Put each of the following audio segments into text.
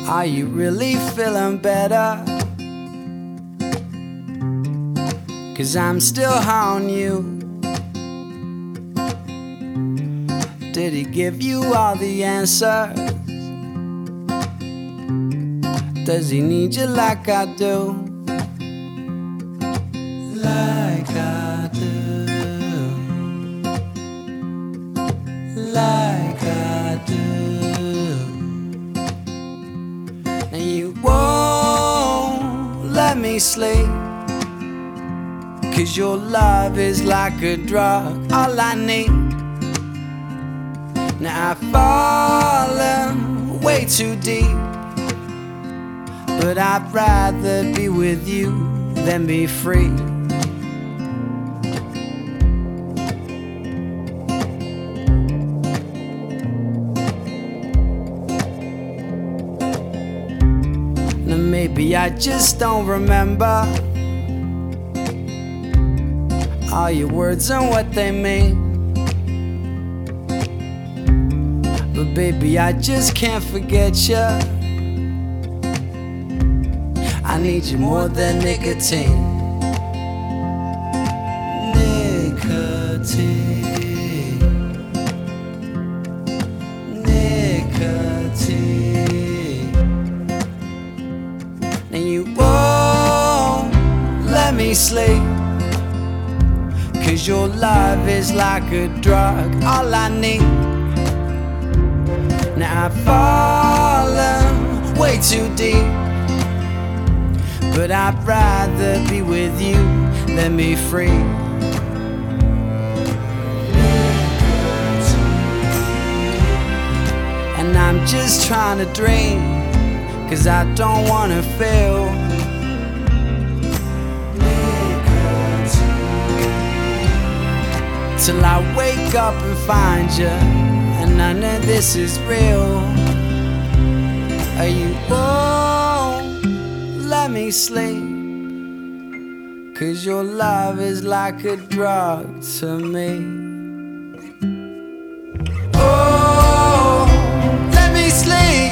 Are you really feeling better? 'Cause I'm still high on you. Did he give you all the answers? Does he need you like I do? Like I do. Like I do. And you won't let me sleep, 'cause your love is like a drug, all I need. Now I've fallen way too deep, but I'd rather be with you than be free. Now maybe I just don't remember all your words and what they mean, but baby, I just can't forget you. I need you more than nicotine. Nicotine. Nicotine. And you won't let me sleep, 'cause your love is like a drug, all I need. Now I've fallen way too deep, but I'd rather be with you than be free. And I'm just trying to dream, 'cause I don't wanna feel. Till I wake up and find you, and none of this is real. Or you won't let me sleep, 'cause your love is like a drug to me. Oh, let me sleep.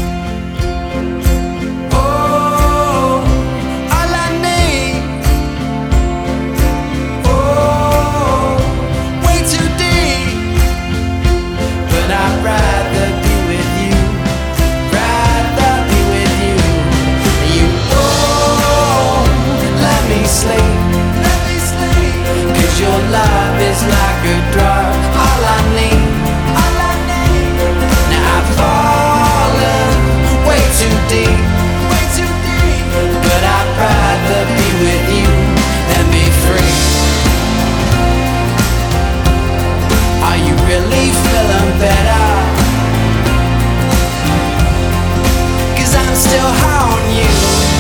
Oh, all I need. Oh, way too deep, but I'd rather be with you. Rather be with you. You won't let me sleep. Let me sleep. 'Cause your love is like a drug, all I need. All I need. Now I've fallen way too deep. Way too deep. But I'd rather be with you than be free. Are you really feeling better? 'Cause I'm still high on you.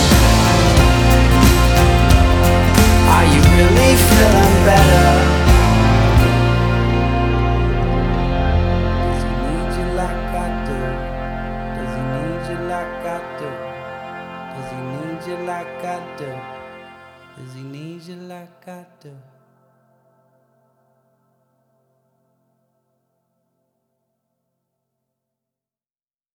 Are you really feeling better? Does he need you like I do? Does he need you like I do? Does he need you like I do? Does he need you like I do?